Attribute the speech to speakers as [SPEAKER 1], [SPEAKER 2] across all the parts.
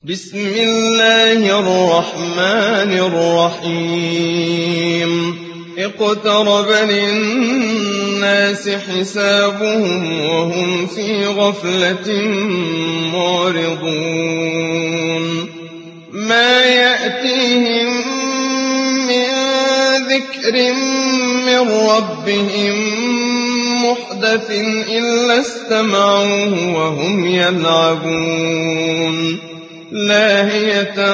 [SPEAKER 1] بسم الله الرحمن الرحيم اقترب للناس حسابهم وهم في غفلة معرضون ما يأتيهم من ذكر من ربهم محدث إلا استمعوه وهم يلعبون لاهية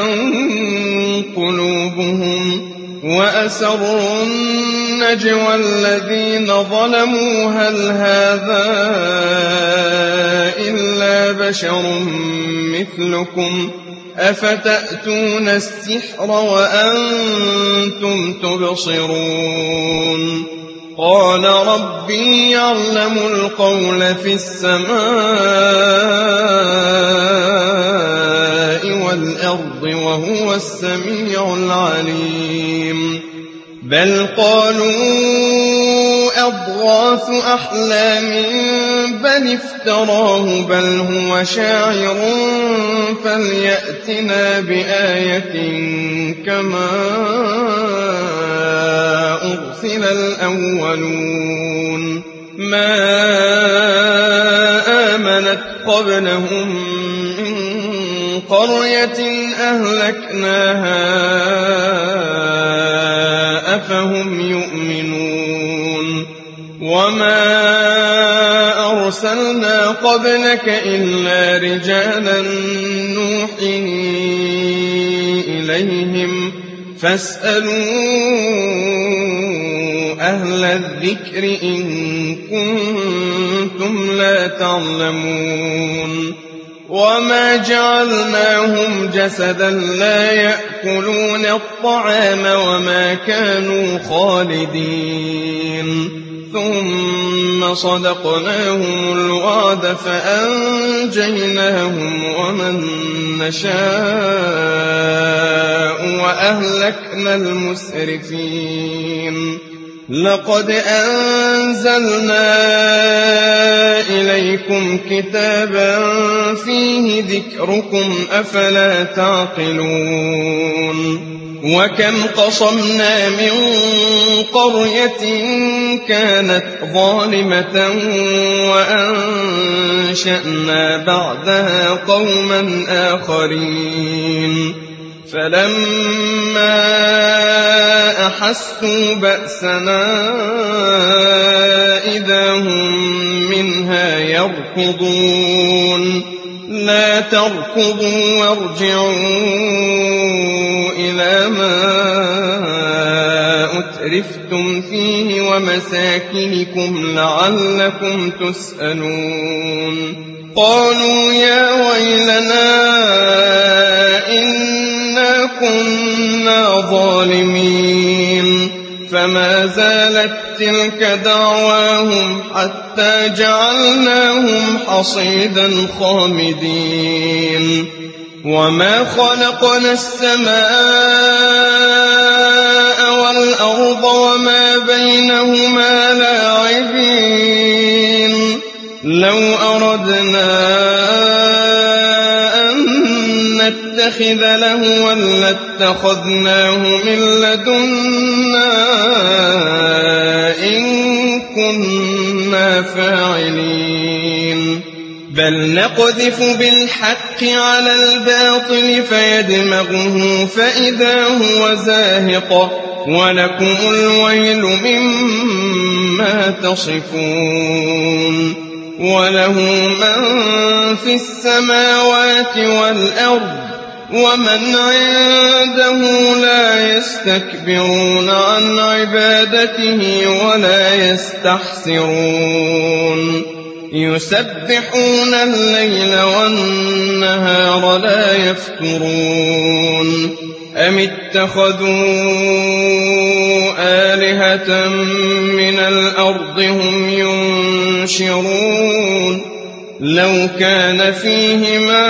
[SPEAKER 1] قلوبهم وأسروا النجوى الذين ظلموا هل هذا إلا بشر مثلكم أفتأتون السحر وأنتم تبصرون قال ربي يعلم القول في السماء والأرض وهو السميع العليم بل قالوا أضغاث أحلام بل افتراه بل هو شاعر فليأتنا بآية كما أرسل الأولون ما آمنت قبلهم من قرية أهلكناها أفهم يؤمنون وما أرسلنا قبلك إلا رجالا نوحي إليهم فاسألوا أهل الذكر إن كنتم لا تعلمون وما جعلناهم جسدا لا يأكلون الطعام وما كانوا خالدين ثم صدقناهم الوعد فأنجيناهم ومن نشاء وأهلكنا المسرفين لقد أنزلنا إليكم كتابا فيه ذكركم أفلا تعقلون وكم قصمنا من قرية كانت ظالمة وأنشأنا بعدها قوما آخرين فلما أحسوا بأسنا إذا هم منها يركضون لا تركضوا وارجعوا إلى ما أترفتم فيه ومساكنكم لعلكم تسألون قالوا يا ويلنا إنا كنا ظالمين فما زالت تلك دعواهم حتى جعلناهم حصيدا خامدين وما خلقنا السماء والأرض وما بينهما لاعبين لو أردنا أن نتخذ لهوا لاتخذناه من لدنا إن كنا فاعلين بل نقذف بالحق على الباطل فيدمغه فإذا هو زاهق ولكم الويل مما تصفون وله من في السماوات والأرض ومن عنده لا يستكبرون عن عبادته ولا يستحسرون يسبحون الليل والنهار لا يفترون أم اتخذوا آلهة من الأرض هم ينشرون لو كان فيهما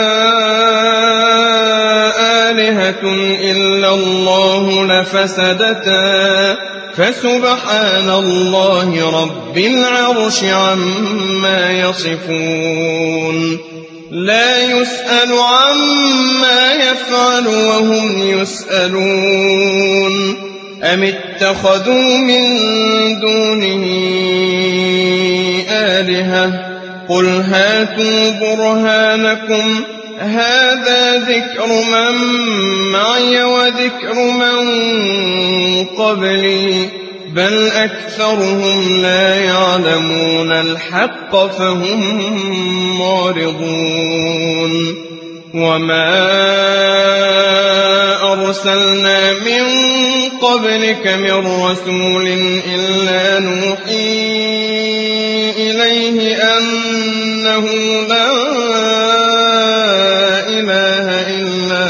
[SPEAKER 1] آلهة إلا الله لفسدتا فسبحان الله رب العرش عما يصفون لا يسأل عما يفعل وهم يسألون أم اتخذوا من دونه آلهة قل هاتوا برهانكم هذا ذكر من معي وذكر من قبلي بل أكثرهم لا يعلمون الحق فهم معرضون وما أرسلنا من قبلك من رسول إلا نوحي إليه أنه لا إله إلا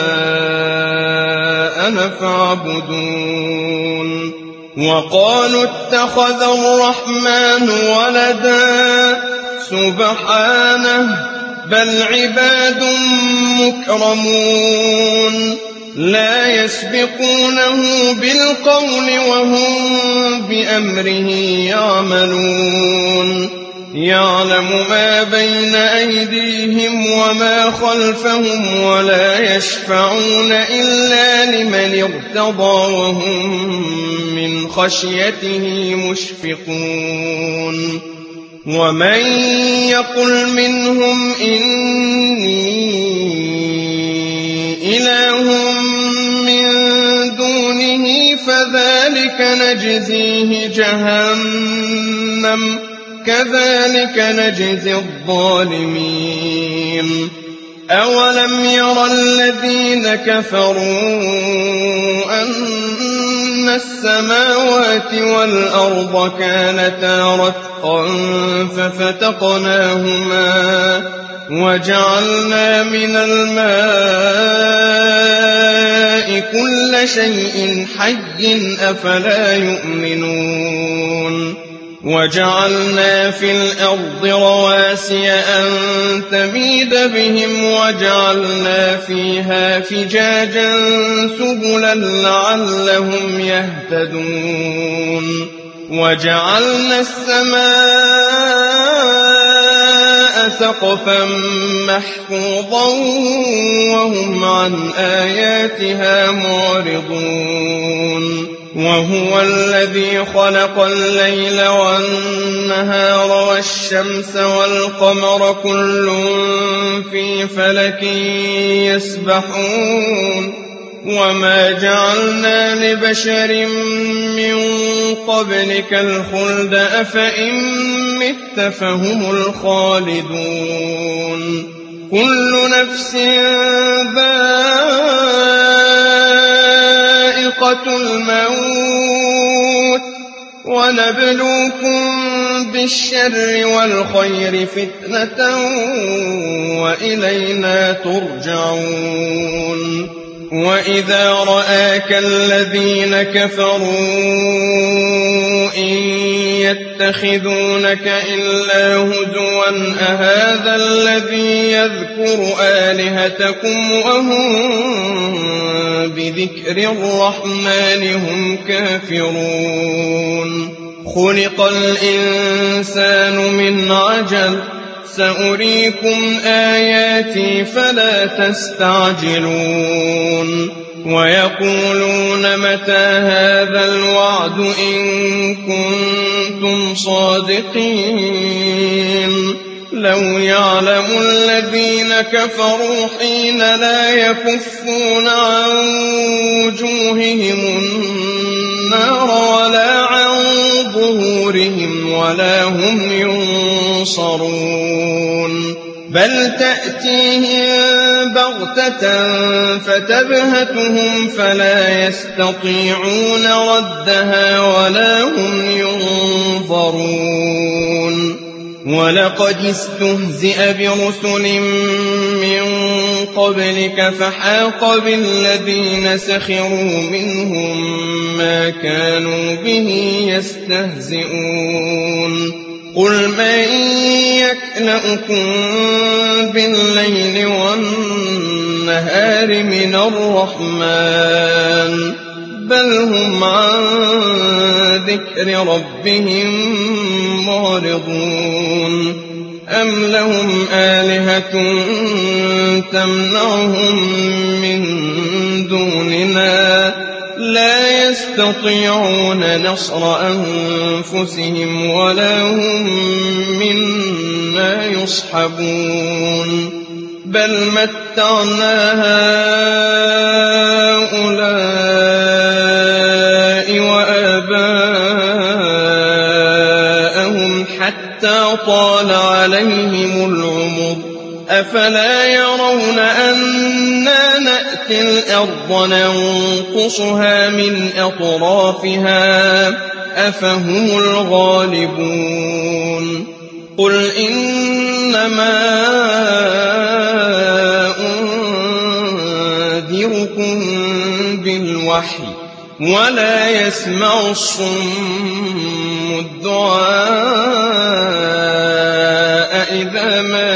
[SPEAKER 1] أنا فاعبدون وقالوا اتخذ الرحمن ولدا سبحانه بل عباد مكرمون لا يسبقونه بالقول وهم بأمره يعملون يعلم ما بين أيديهم وما خلفهم ولا يشفعون إلا لمن ارتضى وهم من خشيته مشفقون ومن يقل منهم إني إله من دونه فذلك نجزيه جهنم كذلك نجزي الظالمين أولم ير الذين كفروا أن السماوات والأرض كانتا رتقا ففتقناهما وجعلنا من الماء كل شيء حي أفلا يؤمنون وجعلنا في الأرض رواسي أن تميد بهم وجعلنا فيها فجاجا سبلا لعلهم يهتدون وجعلنا السماء سقفا محفوظا وهم عن آياتها معرضون وهو الذي خلق الليل والنهار والشمس والقمر كل في فلك يسبحون وما جعلنا لبشر من قبلك الخلد أفإن مت فهم الخالدون كل نفس ذائقة الموت ونبلوكم بالشر والخير فتنة وإلينا ترجعون وإذا رآك الذين كفروا إن يتخذونك إلا هزوا أهذا الذي يذكر آلهتكم وهم بذكر الرحمن هم كافرون خلق الإنسان من عجل سأريكم آياتي فلا تستعجلون ويقولون متى هذا الوعد إن كنتم صادقين لو يعلم الذين كفروا حين لا يكفون عن وجوههم النار ولا عن ظهورهم ولا هم ينصرون بل تأتيهم بغتة فتبهتهم فلا يستطيعون ردها ولا هم ينظرون ولقد استهزئ برسل من قبلك فحاق بالذين سخروا منهم ما كانوا به يستهزئون قل من يكلؤكم بالليل والنهار من الرحمن بل هم عن ذكر ربهم معرضون أم لهم آلهة تمنعهم من دوننا لا يستطيعون نصر أنفسهم ولا هم منا يصحبون بل متعنا هؤلاء وآباءهم حتى طال عليهم العمر أفلا يرون أنا نأتي الأرض ننقصها من أطرافها أفهم الغالبون قل إنما أنذركم بالوحي ولا يسمع الصم الدعاء إذا ما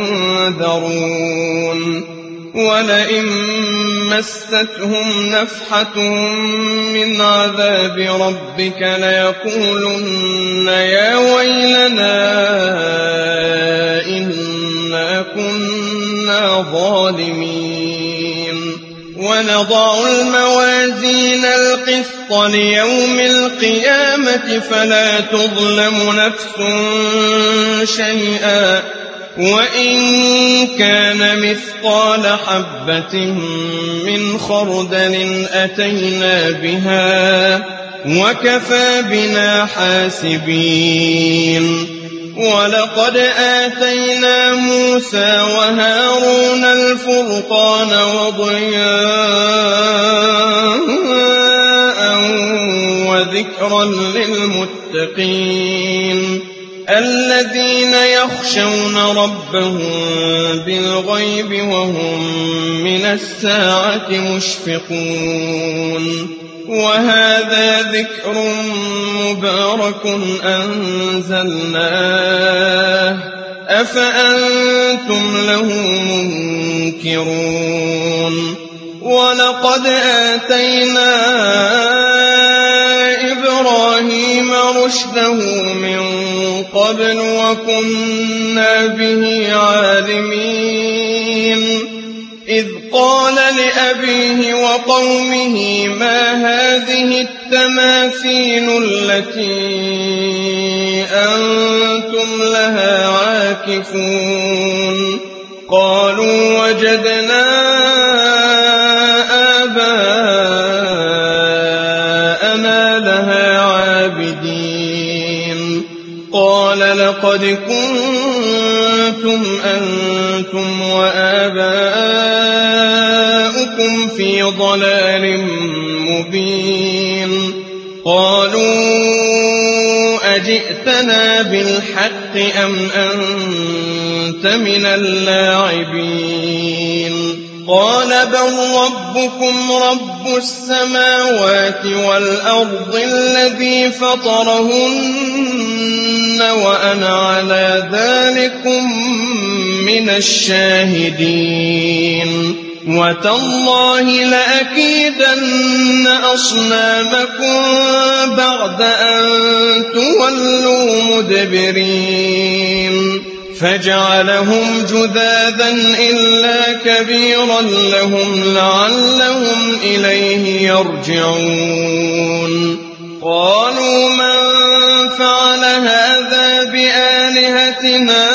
[SPEAKER 1] ينذرون ولئن مستهم نفحة من عذاب ربك ليقولن يا ويلنا إنا كنا ظالمين ونضع الموازين القسط ليوم القيامة فلا تظلم نفس شيئا وإن كان مثقال حبة من خردل أتينا بها وكفى بنا حاسبين ولقد آتينا موسى وهارون الفرقان وضياء وذكرا للمتقين الذين يخشون ربهم بالغيب وهم من الساعة مشفقون وهذا ذكر مبارك أنزلناه أفأنتم له منكرون ولقد آتينا إبراهيم رشده من قبل وكنا به عالمين إذ قال لأبيه وقومه ما هذه التماثيل التي أنتم لها عاكفون قالوا وجدنا آباءنا لها عابدين قال لقد كنتم أنتم وآباؤكم في ضلال مبين قالوا أجئتنا بالحق أم أنت من اللاعبين قال بل ربكم رب السماوات والأرض الذي فطرهن وأنا على ذلكم من الشاهدين وتالله لأكيدن أصنامكم بعد أن تولوا مدبرين فجعلهم جذاذا إلا كبيرا لهم لعلهم إليه يرجعون قالوا من فعل هذا بآلهتنا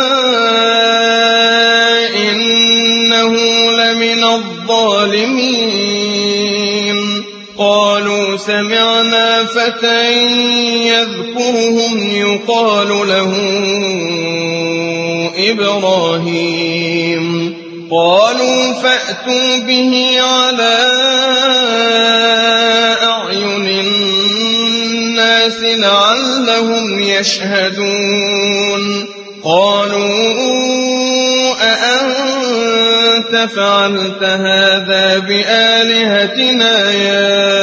[SPEAKER 1] إنه لمن الظالمين قالوا سمعنا فتى يذكرهم يقال له إبراهيم قالوا فأتوا به على أعين الناس لعلهم يشهدون قالوا أأنت فعلت هذا بآلهتنا يا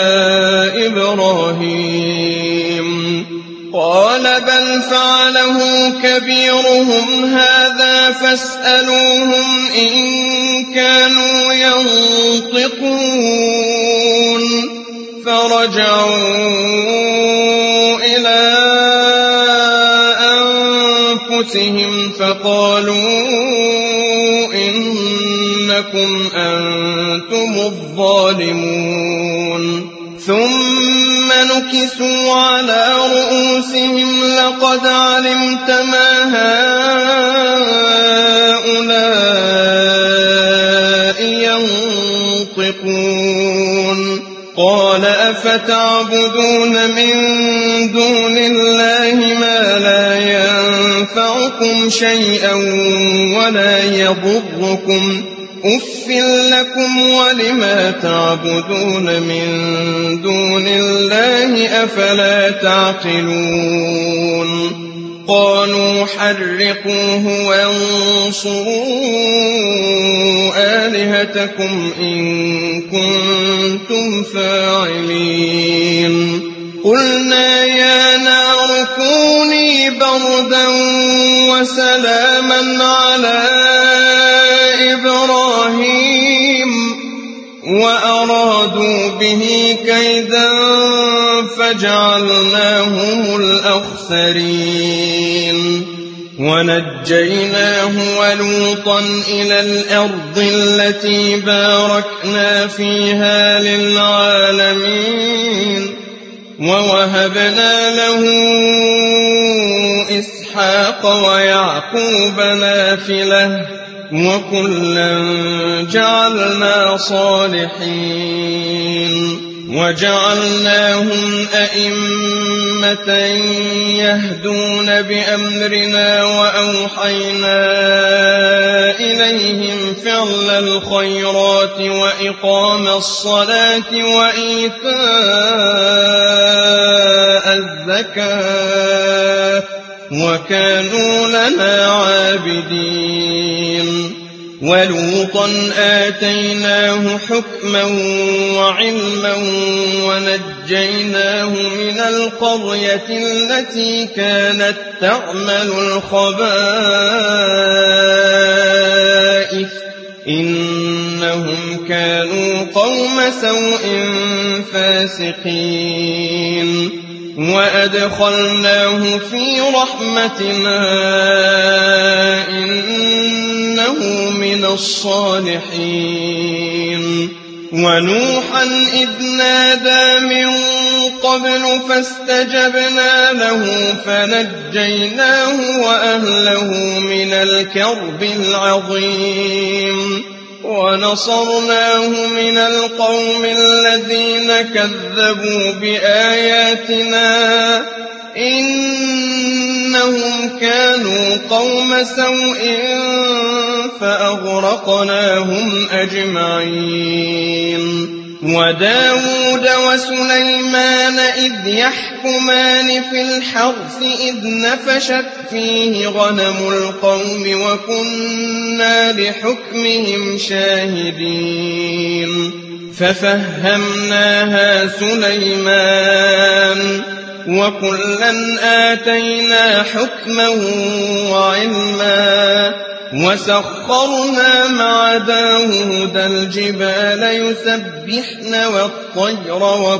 [SPEAKER 1] إبراهيم قال بل فعله كبيرهم هذا فاسألوهم إن كانوا ينطقون فرجعوا إلى أنفسهم فقالوا إنكم أنتم الظالمون ثم نكسوا على رؤوسهم لقد علمت ما هؤلاء ينطقون قال أفتعبدون من دون الله ما لا ينفعكم شيئا ولا يضركم أف لكم ولما تعبدون من دون الله أفلا تعقلون قالوا حرقوه وانصروا آلهتكم إن كنتم فاعلين قلنا يا نار كوني بردا وسلاما على إبراهيم وأرادوا به كيدا فجعلناهم الأخسرين ونجيناه ولوطا إلى الأرض التي باركنا فيها للعالمين ووهبنا له إسحاق ويعقوب نافلة وكلا جعلنا صالحين وجعلناهم أئمة يهدون بأمرنا وأوحينا إليهم فعل الخيرات وإقام الصلاة وإيتاء الزكاة وكانوا لنا عابدين ولوطا آتيناه حكما وعلما ونجيناه من القرية التي كانت تعمل الخبائث إنهم كانوا قوم سوء فاسقين وأدخلناه في رحمتنا إنه من الصالحين ونوحا إذ نادى من قبل فاستجبنا له فنجيناه وأهله من الكرب العظيم ونصرناه من القوم الذين كذبوا بآياتنا إنهم كانوا قوم سوء فأغرقناهم أجمعين وداود وسليمان إذ يحكمان في الحرث إذ نفشت فيه غنم القوم وكنا لحكمهم شاهدين ففهمناها سليمان وكلا آتينا حكما وعلما وسخرنا مع داود الجبال يسبحن والطير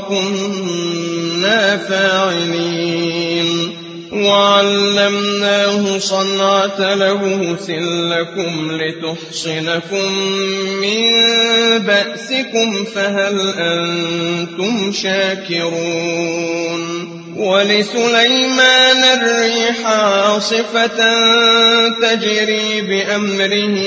[SPEAKER 1] وكنا فاعلين وعلمناه صنعة لبوس لكم لتحصنكم من بأسكم فهل أنتم شاكرون ولسليمان الريح عاصفة تجري بأمره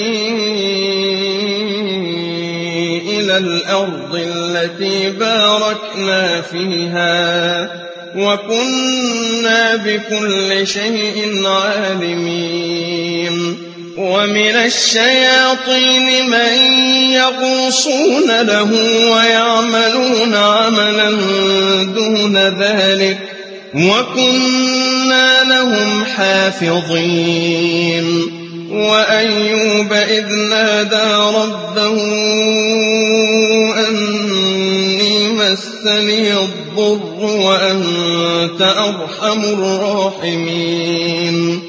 [SPEAKER 1] إلى الأرض التي باركنا فيها وكنا بكل شيء عالمين ومن الشياطين من يغوصون له ويعملون عملا دون ذلك وكنا لهم حافظين وأيوب إذ نادى ربه أني مسني الضر وأنت أرحم الراحمين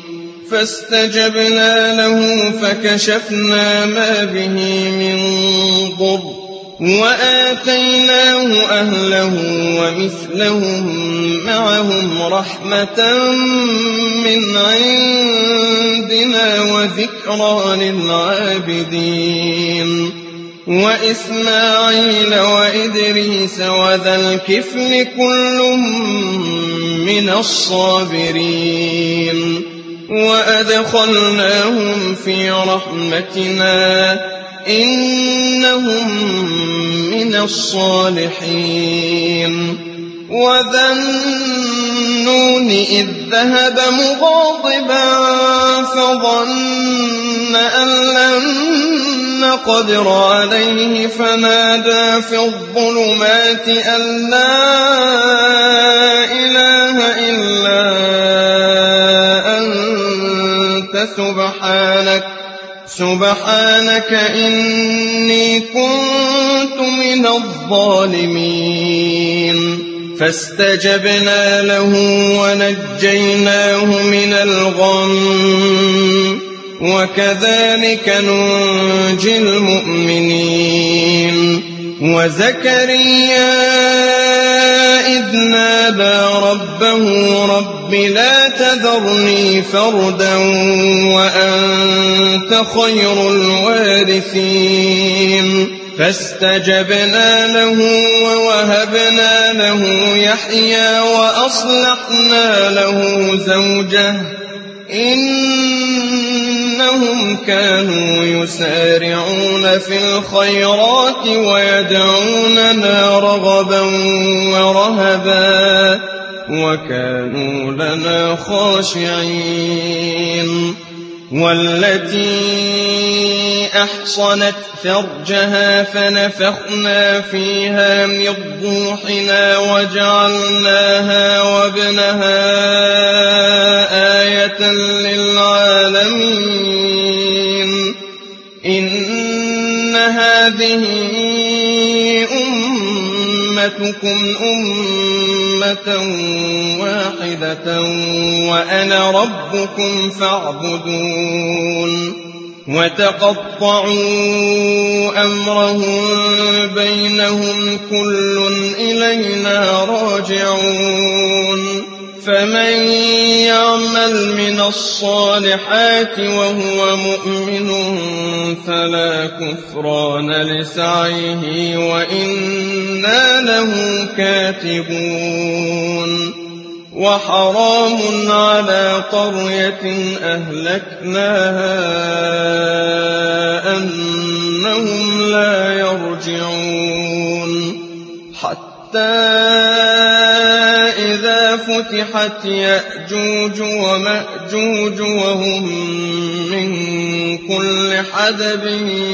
[SPEAKER 1] فاستجبنا له فكشفنا ما به من ضر وآتيناه أهله ومثلهم معهم رحمة من عندنا وذكرى للعابدين وإسماعيل وإدريس وذا الكفل كل من الصابرين وأدخلناهم في رحمتنا إنهم من الصالحين وذا النون إذ ذهب مغاضبا فظن أن لن نقدر عليه فنادى في الظلمات أن لا إله إلا أنت سبحانك إني كنت من الظالمين فاستجبنا له ونجيناه من الغم وكذلك ننجي المؤمنين وزكريا إذ نادى ربه رب لا تذرني فردا وأنت خير الوارثين فاستجبنا له ووهبنا له يحيى وأصلحنا له زوجه إنهم كانوا يسارعون في الخيرات ويدعوننا رغبا ورهبا وكانوا لنا خاشعين والتي أحصنت فرجها فنفخنا فيها من روحنا وجعلناها وابنها آية للعالمين إن هذه أمتكم أمة واحدة وأنا ربكم فاعبدون وتقطعوا أمرهم بينهم كل إلينا راجعون فمن يعمل من الصالحات وهو مؤمن فلا كفران لسعيه وإنا له كاتبون وحرام على قرية أهلكناها أنهم لا يرجعون حتى إذا فتحت يأجوج ومأجوج وهم من كل حدب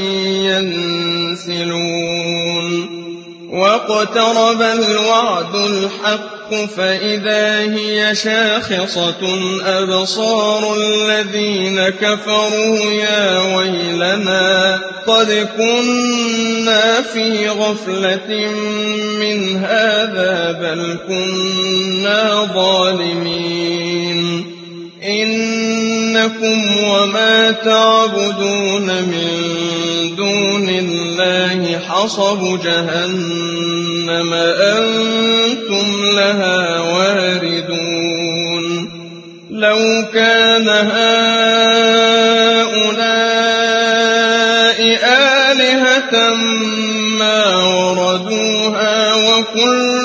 [SPEAKER 1] ينسلون واقترب الوعد الحق فإذا هي شاخصة أبصار الذين كفروا يا ويلنا قد كنا في غفلة من هذا بل كنا ظالمين إنكم وما تعبدون من دون الله حصب جهنم أنتم لها واردون لو كان هؤلاء آلهة ما وردوها وكل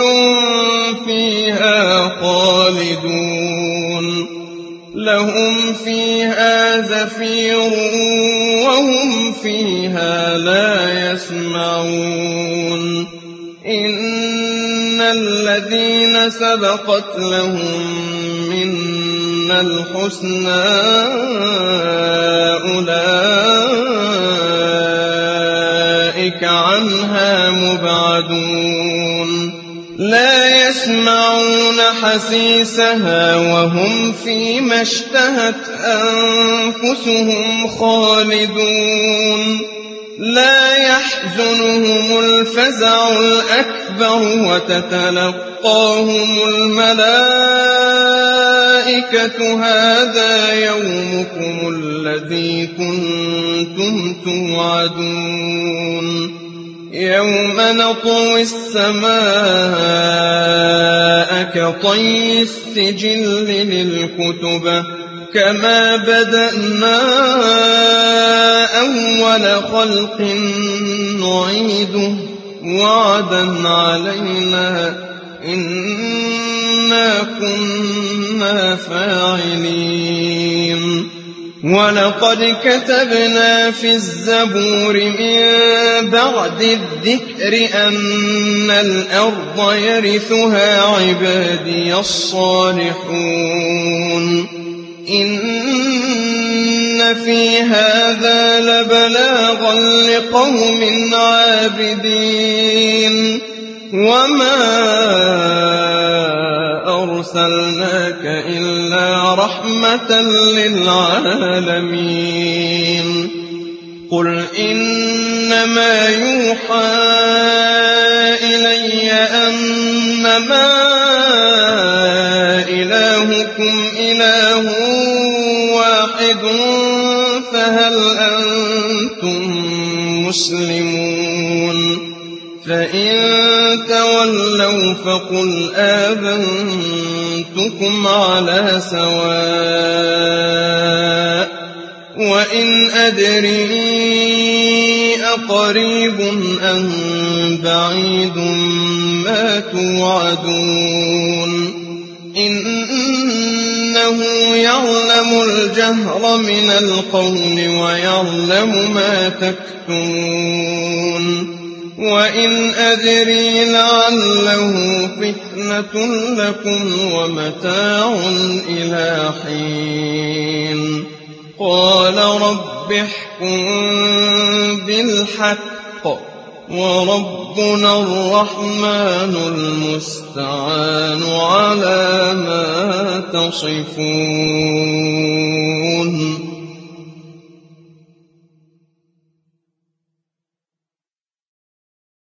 [SPEAKER 1] فيها خالدون لهم فيها زفير وهم فيها لا يسمعون إن الذين سبقت لهم منا الحسنى أولئك عنها مبعدون لا يسمعون حسيسها وهم فيما اشتهت أنفسهم خالدون لا يحزنهم الفزع الأكبر وتتلقاهم الملائكة هذا يومكم الذي كنتم توعدون يوم نطوي السماء كطي السجل للكتب كما بدأنا أول خلق نعيده وعدا علينا إنا كنا فاعلين ولقد كتبنا في الزبور من بعد الذكر أن الأرض يرثها عبادي الصالحون إن في هذا لبلاغا لقوم عابدين وما أرسلناك إلا رحمة للعالمين قل إنما يوحى إلي أنما إلهكم إله واحد فهل أنتم مسلمون فإن تولوا فقل آذنتكم على سواء وإن أدري أقريب أم بعيد ما توعدون إنه يعلم الجهر من القول ويعلم ما تكتمون وإن أدري لعله فتنة لكم ومتاع إلى حين قال رب احكم بالحق وربنا الرحمن المستعان على ما تصفون